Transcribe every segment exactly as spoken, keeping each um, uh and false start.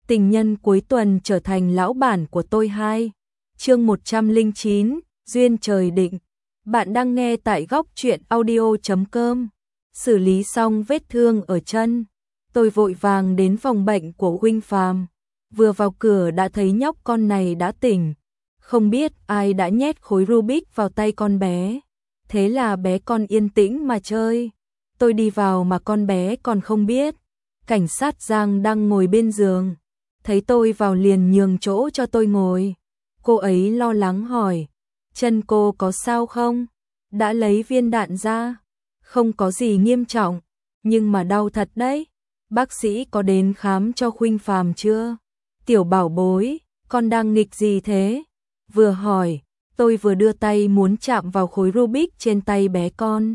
Tình nhân cuối tuần trở thành lão bản của tôi hai. Chương một trăm lẻ chín, duyên trời định. Bạn đang nghe tại góc truyện audio chấm com. Xử lý xong vết thương ở chân, tôi vội vàng đến phòng bệnh của huynh Phàm. Vừa vào cửa đã thấy nhóc con này đã tỉnh. Không biết ai đã nhét khối Rubik vào tay con bé. Thế là bé con yên tĩnh mà chơi. Tôi đi vào mà con bé còn không biết. Cảnh sát Giang đang ngồi bên giường. Thấy tôi vào liền nhường chỗ cho tôi ngồi. Cô ấy lo lắng hỏi, chân cô có sao không? Đã lấy viên đạn ra? Không có gì nghiêm trọng, nhưng mà đau thật đấy. Bác sĩ có đến khám cho huynh Phàm chưa? Tiểu bảo bối, con đang nghịch gì thế? Vừa hỏi, tôi vừa đưa tay muốn chạm vào khối Rubik trên tay bé con.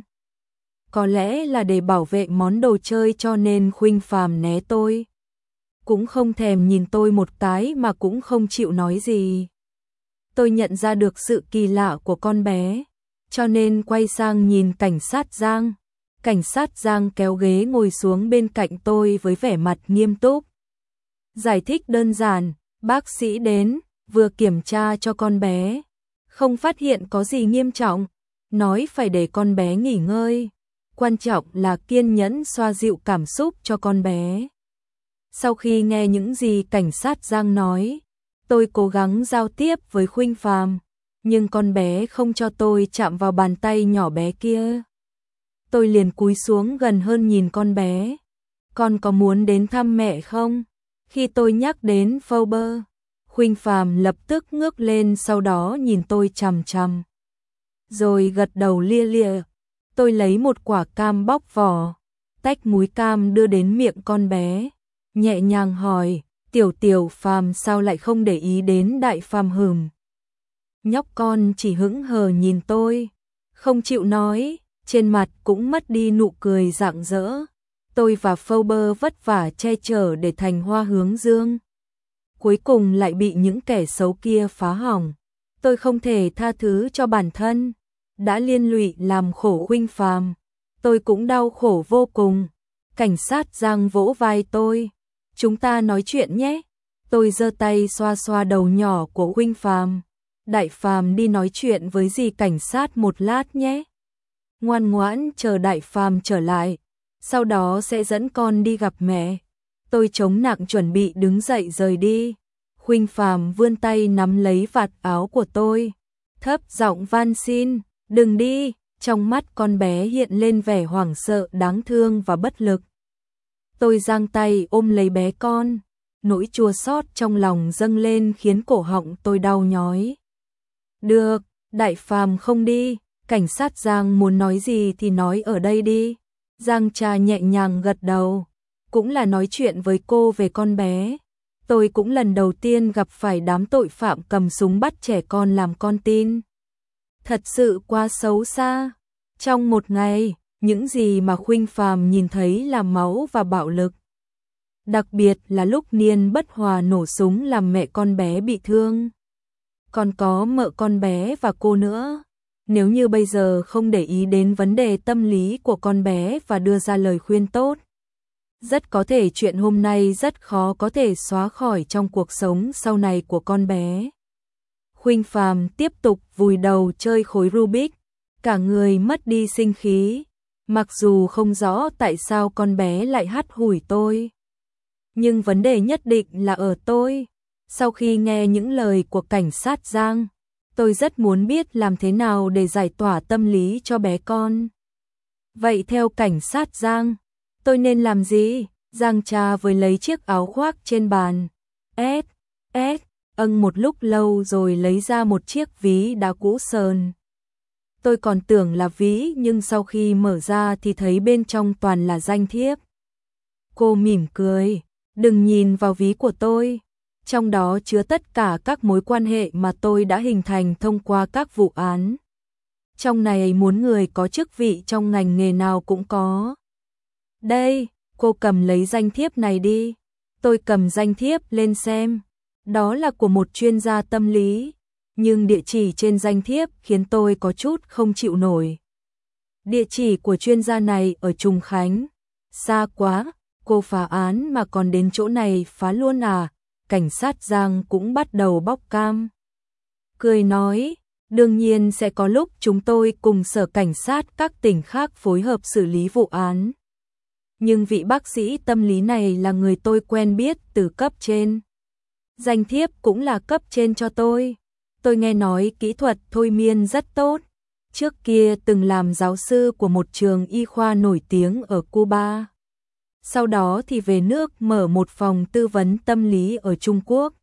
Có lẽ là để bảo vệ món đồ chơi cho nên huynh Phàm né tôi. Cũng không thèm nhìn tôi một cái mà cũng không chịu nói gì. Tôi nhận ra được sự kỳ lạ của con bé, cho nên quay sang nhìn cảnh sát Giang. Cảnh sát Giang kéo ghế ngồi xuống bên cạnh tôi với vẻ mặt nghiêm túc. Giải thích đơn giản, bác sĩ đến, vừa kiểm tra cho con bé. Không phát hiện có gì nghiêm trọng, nói phải để con bé nghỉ ngơi. Quan trọng là kiên nhẫn xoa dịu cảm xúc cho con bé. Sau khi nghe những gì cảnh sát Giang nói, tôi cố gắng giao tiếp với huynh Phàm, nhưng con bé không cho tôi chạm vào bàn tay nhỏ bé kia. Tôi liền cúi xuống gần hơn nhìn con bé. Con có muốn đến thăm mẹ không? Khi tôi nhắc đến Fauber, huynh Phàm lập tức ngước lên, sau đó nhìn tôi chằm chằm. Rồi gật đầu lia lịa. Tôi lấy một quả cam bóc vỏ, tách múi cam đưa đến miệng con bé. Nhẹ nhàng hỏi, tiểu tiểu Phàm sao lại không để ý đến đại Phàm hừm? Nhóc con chỉ hững hờ nhìn tôi, không chịu nói, trên mặt cũng mất đi nụ cười rạng rỡ. Tôi và Fauber vất vả che chở để thành hoa hướng dương. Cuối cùng lại bị những kẻ xấu kia phá hỏng. Tôi không thể tha thứ cho bản thân. Đã liên lụy làm khổ huynh Phàm, tôi cũng đau khổ vô cùng. Cảnh sát Giang vỗ vai tôi. Chúng ta nói chuyện nhé. Tôi giơ tay xoa xoa đầu nhỏ của huynh Phàm. Đại Phàm đi nói chuyện với dì cảnh sát một lát nhé. Ngoan ngoãn chờ Đại Phàm trở lại, sau đó sẽ dẫn con đi gặp mẹ. Tôi chống nặng chuẩn bị đứng dậy rời đi. Huynh Phàm vươn tay nắm lấy vạt áo của tôi, thấp giọng van xin, đừng đi. Trong mắt con bé hiện lên vẻ hoảng sợ, đáng thương và bất lực. Tôi giang tay ôm lấy bé con, nỗi chua xót trong lòng dâng lên khiến cổ họng tôi đau nhói. Được, Đại Phàm không đi. Cảnh sát Giang muốn nói gì thì nói ở đây đi. Giang cha nhẹ nhàng gật đầu. Cũng là nói chuyện với cô về con bé. Tôi cũng lần đầu tiên gặp phải đám tội phạm cầm súng bắt trẻ con làm con tin. Thật sự quá xấu xa. Trong một ngày, những gì mà huynh Phàm nhìn thấy là máu và bạo lực. Đặc biệt là lúc Niên bất hòa nổ súng làm mẹ con bé bị thương. Còn có mợ con bé và cô nữa. Nếu như bây giờ không để ý đến vấn đề tâm lý của con bé và đưa ra lời khuyên tốt, rất có thể chuyện hôm nay rất khó có thể xóa khỏi trong cuộc sống sau này của con bé. Huynh Phàm tiếp tục vùi đầu chơi khối Rubik, cả người mất đi sinh khí. Mặc dù không rõ tại sao con bé lại hắt hủi tôi, nhưng vấn đề nhất định là ở tôi. Sau khi nghe những lời của cảnh sát Giang, tôi rất muốn biết làm thế nào để giải tỏa tâm lý cho bé con. Vậy theo cảnh sát Giang, tôi nên làm gì? Giang cha với lấy chiếc áo khoác trên bàn. Ét, ét, âng một lúc lâu rồi lấy ra một chiếc ví đá cũ sờn. Tôi còn tưởng là ví nhưng sau khi mở ra thì thấy bên trong toàn là danh thiếp. Cô mỉm cười, đừng nhìn vào ví của tôi. Trong đó chứa tất cả các mối quan hệ mà tôi đã hình thành thông qua các vụ án. Trong này muốn người có chức vị trong ngành nghề nào cũng có. Đây, cô cầm lấy danh thiếp này đi. Tôi cầm danh thiếp lên xem. Đó là của một chuyên gia tâm lý. Nhưng địa chỉ trên danh thiếp khiến tôi có chút không chịu nổi. Địa chỉ của chuyên gia này ở Trùng Khánh. Xa quá, cô phá án mà còn đến chỗ này phá luôn à? cảnh sát Giang cũng bắt đầu bóc cam. Cười nói, đương nhiên sẽ có lúc chúng tôi cùng sở cảnh sát các tỉnh khác phối hợp xử lý vụ án. Nhưng vị bác sĩ tâm lý này là người tôi quen biết từ cấp trên. Danh thiếp cũng là cấp trên cho tôi. Tôi nghe nói kỹ thuật thôi miên rất tốt. Trước kia từng làm giáo sư của một trường y khoa nổi tiếng ở Cuba. Sau đó thì về nước mở một phòng tư vấn tâm lý ở Trung Quốc.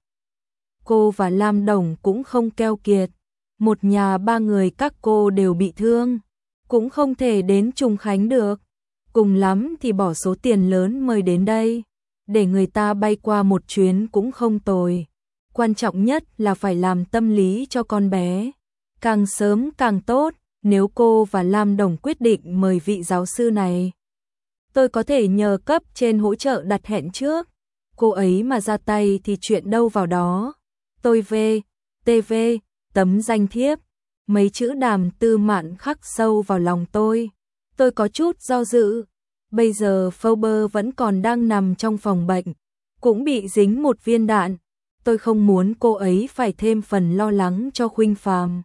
Cô và Lam Đồng cũng không keo kiệt. Một nhà ba người các cô đều bị thương. Cũng không thể đến Trùng Khánh được. Cùng lắm thì bỏ số tiền lớn mời đến đây. Để người ta bay qua một chuyến cũng không tồi. Quan trọng nhất là phải làm tâm lý cho con bé. Càng sớm càng tốt. Nếu cô và Lam Đồng quyết định mời vị giáo sư này, tôi có thể nhờ cấp trên hỗ trợ đặt hẹn trước. Cô ấy mà ra tay thì chuyện đâu vào đó. Tôi về, tê vê, tấm danh thiếp. Mấy chữ Đàm Tư Mạn khắc sâu vào lòng tôi. Tôi có chút do dự. Bây giờ Forbes vẫn còn đang nằm trong phòng bệnh. Cũng bị dính một viên đạn. Tôi không muốn cô ấy phải thêm phần lo lắng cho Khuynh Phàm.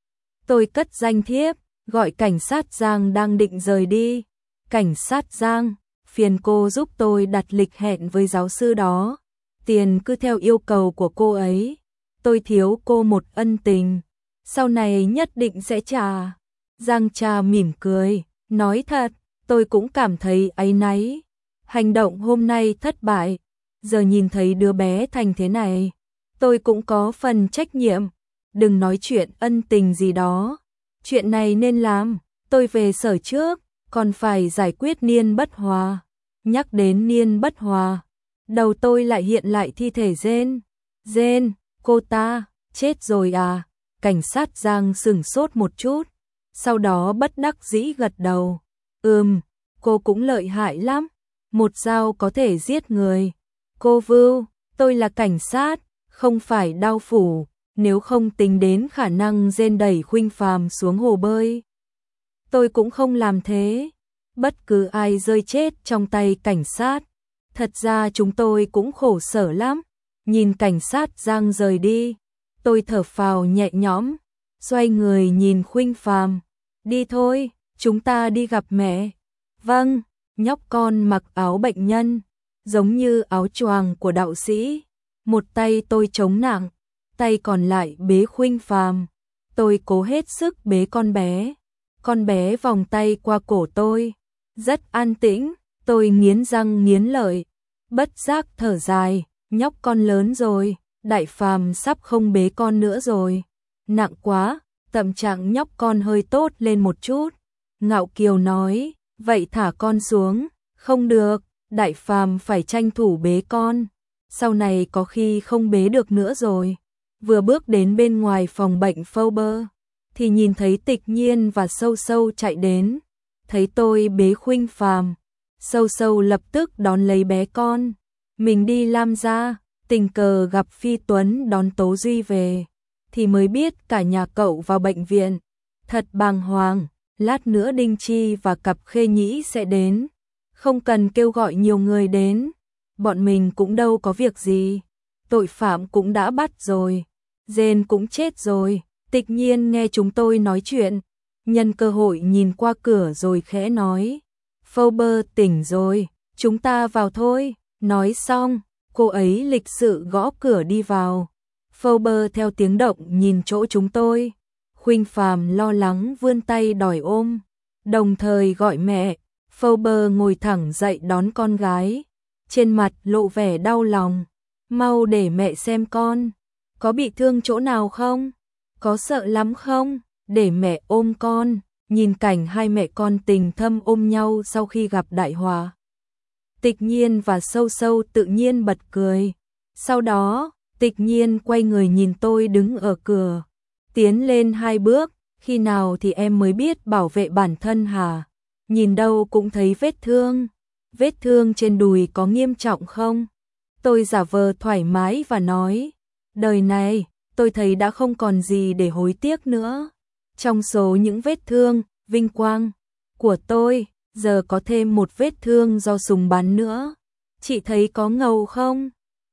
Tôi cất danh thiếp, gọi cảnh sát Giang đang định rời đi. Cảnh sát Giang, phiền cô giúp tôi đặt lịch hẹn với giáo sư đó. Tiền cứ theo yêu cầu của cô ấy. Tôi thiếu cô một ân tình. Sau này nhất định sẽ trả. Giang Trà mỉm cười, nói thật, tôi cũng cảm thấy áy náy. Hành động hôm nay thất bại. Giờ nhìn thấy đứa bé thành thế này, tôi cũng có phần trách nhiệm. Đừng nói chuyện ân tình gì đó. Chuyện này nên làm. Tôi về sở trước, còn phải giải quyết Niên Bất Hòa. Nhắc đến Niên Bất Hòa, đầu tôi lại hiện lại thi thể Jane. Jane, cô ta, chết rồi à? Cảnh sát Giang sửng sốt một chút. Sau đó bất đắc dĩ gật đầu. Ừm, cô cũng lợi hại lắm. Một dao có thể giết người. Cô Vưu, tôi là cảnh sát, không phải đao phủ. Nếu không tính đến khả năng Jane đẩy Khuynh Phàm xuống hồ bơi, tôi cũng không làm thế. Bất cứ ai rơi chết trong tay cảnh sát. Thật ra chúng tôi cũng khổ sở lắm. Nhìn cảnh sát Giang rời đi, tôi thở phào nhẹ nhõm, xoay người nhìn Khuynh Phàm. Đi thôi, chúng ta đi gặp mẹ. Vâng, nhóc con mặc áo bệnh nhân, giống như áo choàng của đạo sĩ. Một tay tôi chống nặng, tay còn lại bế Khuynh Phàm. Tôi cố hết sức bế con bé. Con bé vòng tay qua cổ tôi, rất an tĩnh. Tôi nghiến răng nghiến lợi, bất giác thở dài. Nhóc con lớn rồi, Đại Phàm sắp không bế con nữa rồi. Nặng quá, tâm trạng nhóc con hơi tốt lên một chút. Ngạo Kiều nói, vậy thả con xuống. Không được, Đại Phàm phải tranh thủ bế con. Sau này có khi không bế được nữa rồi. Vừa bước đến bên ngoài phòng bệnh Forbes, thì nhìn thấy Tịch Nhiên và Sâu Sâu chạy đến. Thấy tôi bế Khuynh Phàm, Sâu Sâu lập tức đón lấy bé con. Mình đi Lam gia, tình cờ gặp Phi Tuấn đón Tố Duy về, thì mới biết cả nhà cậu vào bệnh viện. Thật bàng hoàng, lát nữa Đinh Chi và cặp Khê Nhĩ sẽ đến. Không cần kêu gọi nhiều người đến, bọn mình cũng đâu có việc gì. Tội phạm cũng đã bắt rồi, Jane cũng chết rồi. Tịch Nhiên nghe chúng tôi nói chuyện, nhân cơ hội nhìn qua cửa rồi khẽ nói, Forbes tỉnh rồi, chúng ta vào thôi. Nói xong, cô ấy lịch sự gõ cửa đi vào. Forbes theo tiếng động nhìn chỗ chúng tôi. Khuynh Phàm lo lắng vươn tay đòi ôm, đồng thời gọi mẹ. Forbes ngồi thẳng dậy đón con gái, trên mặt lộ vẻ đau lòng. Mau để mẹ xem con, có bị thương chỗ nào không? Có sợ lắm không? Để mẹ ôm con. Nhìn cảnh hai mẹ con tình thâm ôm nhau sau khi gặp đại họa, Tịch Nhiên và Sâu Sâu tự nhiên bật cười. Sau đó, Tịch Nhiên quay người nhìn tôi đứng ở cửa, tiến lên hai bước. Khi nào thì em mới biết bảo vệ bản thân hả? Nhìn đâu cũng thấy vết thương. Vết thương trên đùi có nghiêm trọng không? Tôi giả vờ thoải mái và nói, đời này, tôi thấy đã không còn gì để hối tiếc nữa. Trong số những vết thương, vinh quang của tôi, giờ có thêm một vết thương do súng bắn nữa. Chị thấy có ngầu không?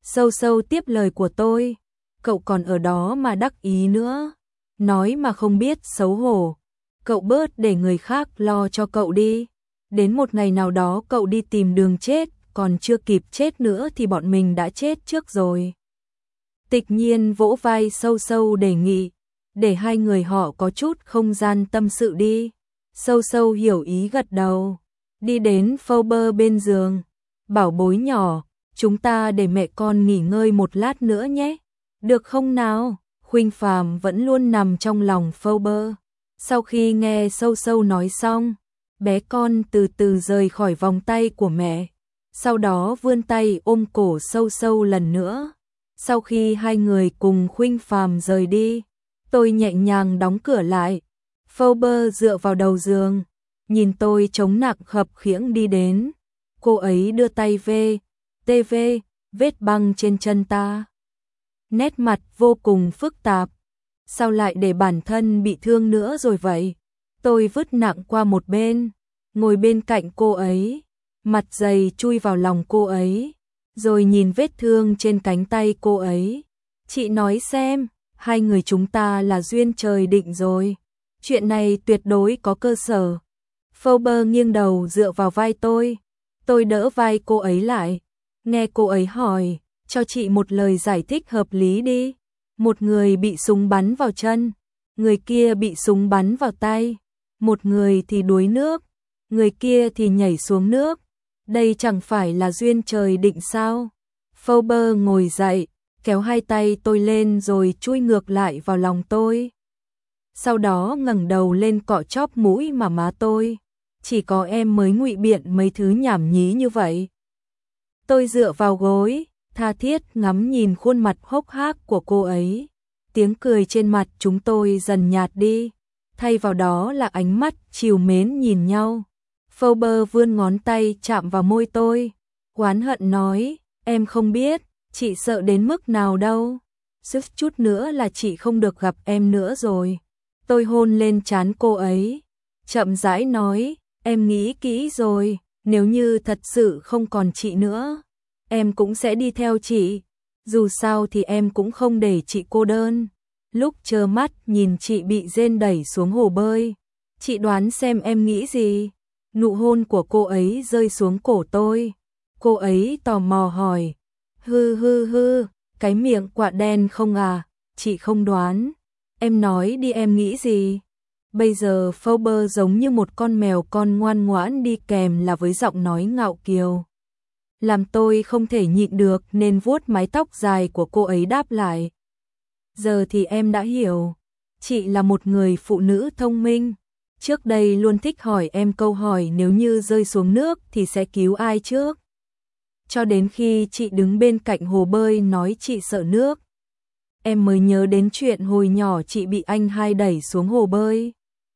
Sâu sâu tiếp lời của tôi. Cậu còn ở đó mà đắc ý nữa. Nói mà không biết xấu hổ. Cậu bớt để người khác lo cho cậu đi. Đến một ngày nào đó cậu đi tìm đường chết, còn chưa kịp chết nữa thì bọn mình đã chết trước rồi. Tịch Nhiên vỗ vai Sâu Sâu đề nghị, để hai người họ có chút không gian tâm sự đi. Sâu Sâu hiểu ý gật đầu, đi đến phâu bơ bên giường. Bảo bối nhỏ, chúng ta để mẹ con nghỉ ngơi một lát nữa nhé. Được không nào? Khuynh Phàm vẫn luôn nằm trong lòng phâu bơ. Sau khi nghe Sâu Sâu nói xong, bé con từ từ rời khỏi vòng tay của mẹ. Sau đó vươn tay ôm cổ Sâu Sâu lần nữa. Sau khi hai người cùng Khuynh Phàm rời đi, tôi nhẹ nhàng đóng cửa lại. Phâu bơ dựa vào đầu giường, nhìn tôi chống nặng khập khiễng đi đến. Cô ấy đưa tay về, tê vê, vết băng trên chân ta. Nét mặt vô cùng phức tạp. Sao lại để bản thân bị thương nữa rồi vậy? Tôi vứt nặng qua một bên, ngồi bên cạnh cô ấy, mặt dày chui vào lòng cô ấy, rồi nhìn vết thương trên cánh tay cô ấy. Chị nói xem, hai người chúng ta là duyên trời định rồi. Chuyện này tuyệt đối có cơ sở. Phâu bơ nghiêng đầu dựa vào vai tôi. Tôi đỡ vai cô ấy lại. Nghe cô ấy hỏi, cho chị một lời giải thích hợp lý đi. Một người bị súng bắn vào chân, người kia bị súng bắn vào tay. Một người thì đuối nước, người kia thì nhảy xuống nước. Đây chẳng phải là duyên trời định sao? Phâu bơ ngồi dậy, kéo hai tay tôi lên rồi chui ngược lại vào lòng tôi. Sau đó ngẩng đầu lên cọ chóp mũi mà má tôi. Chỉ có em mới ngụy biện mấy thứ nhảm nhí như vậy. Tôi dựa vào gối, tha thiết ngắm nhìn khuôn mặt hốc hác của cô ấy. Tiếng cười trên mặt chúng tôi dần nhạt đi, thay vào đó là ánh mắt trìu mến nhìn nhau. Phâu bơ vươn ngón tay chạm vào môi tôi, oán hận nói, em không biết, chị sợ đến mức nào đâu. Sức chút nữa là chị không được gặp em nữa rồi. Tôi hôn lên trán cô ấy, chậm rãi nói, em nghĩ kỹ rồi, nếu như thật sự không còn chị nữa, em cũng sẽ đi theo chị. Dù sao thì em cũng không để chị cô đơn. Lúc trơ mắt nhìn chị bị rên đẩy xuống hồ bơi, chị đoán xem em nghĩ gì? Nụ hôn của cô ấy rơi xuống cổ tôi. Cô ấy tò mò hỏi, hư hư hư, cái miệng quạ đen không à? Chị không đoán. Em nói đi, em nghĩ gì? Bây giờ Phâu bơ giống như một con mèo con ngoan ngoãn đi kèm là với giọng nói ngạo kiều. Làm tôi không thể nhịn được nên vuốt mái tóc dài của cô ấy đáp lại. Giờ thì em đã hiểu. Chị là một người phụ nữ thông minh. Trước đây luôn thích hỏi em câu hỏi nếu như rơi xuống nước thì sẽ cứu ai trước. Cho đến khi chị đứng bên cạnh hồ bơi nói chị sợ nước, em mới nhớ đến chuyện hồi nhỏ chị bị anh hai đẩy xuống hồ bơi.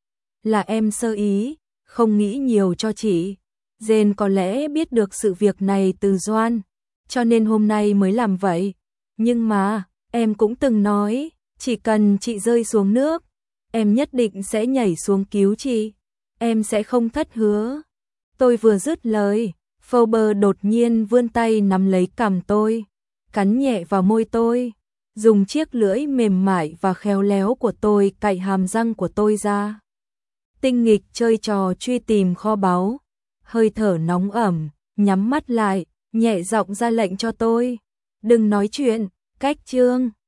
Là em sơ ý, không nghĩ nhiều cho chị. Jane có lẽ biết được sự việc này từ Doan, cho nên hôm nay mới làm vậy. Nhưng mà, em cũng từng nói, chỉ cần chị rơi xuống nước, em nhất định sẽ nhảy xuống cứu chị. Em sẽ không thất hứa. Tôi vừa dứt lời, Phâu bơ đột nhiên vươn tay nắm lấy cằm tôi, cắn nhẹ vào môi tôi, dùng chiếc lưỡi mềm mại và khéo léo của tôi cạy hàm răng của tôi ra. Tinh nghịch chơi trò truy tìm kho báu, hơi thở nóng ẩm, nhắm mắt lại, nhẹ giọng ra lệnh cho tôi. Đừng nói chuyện, cách chương.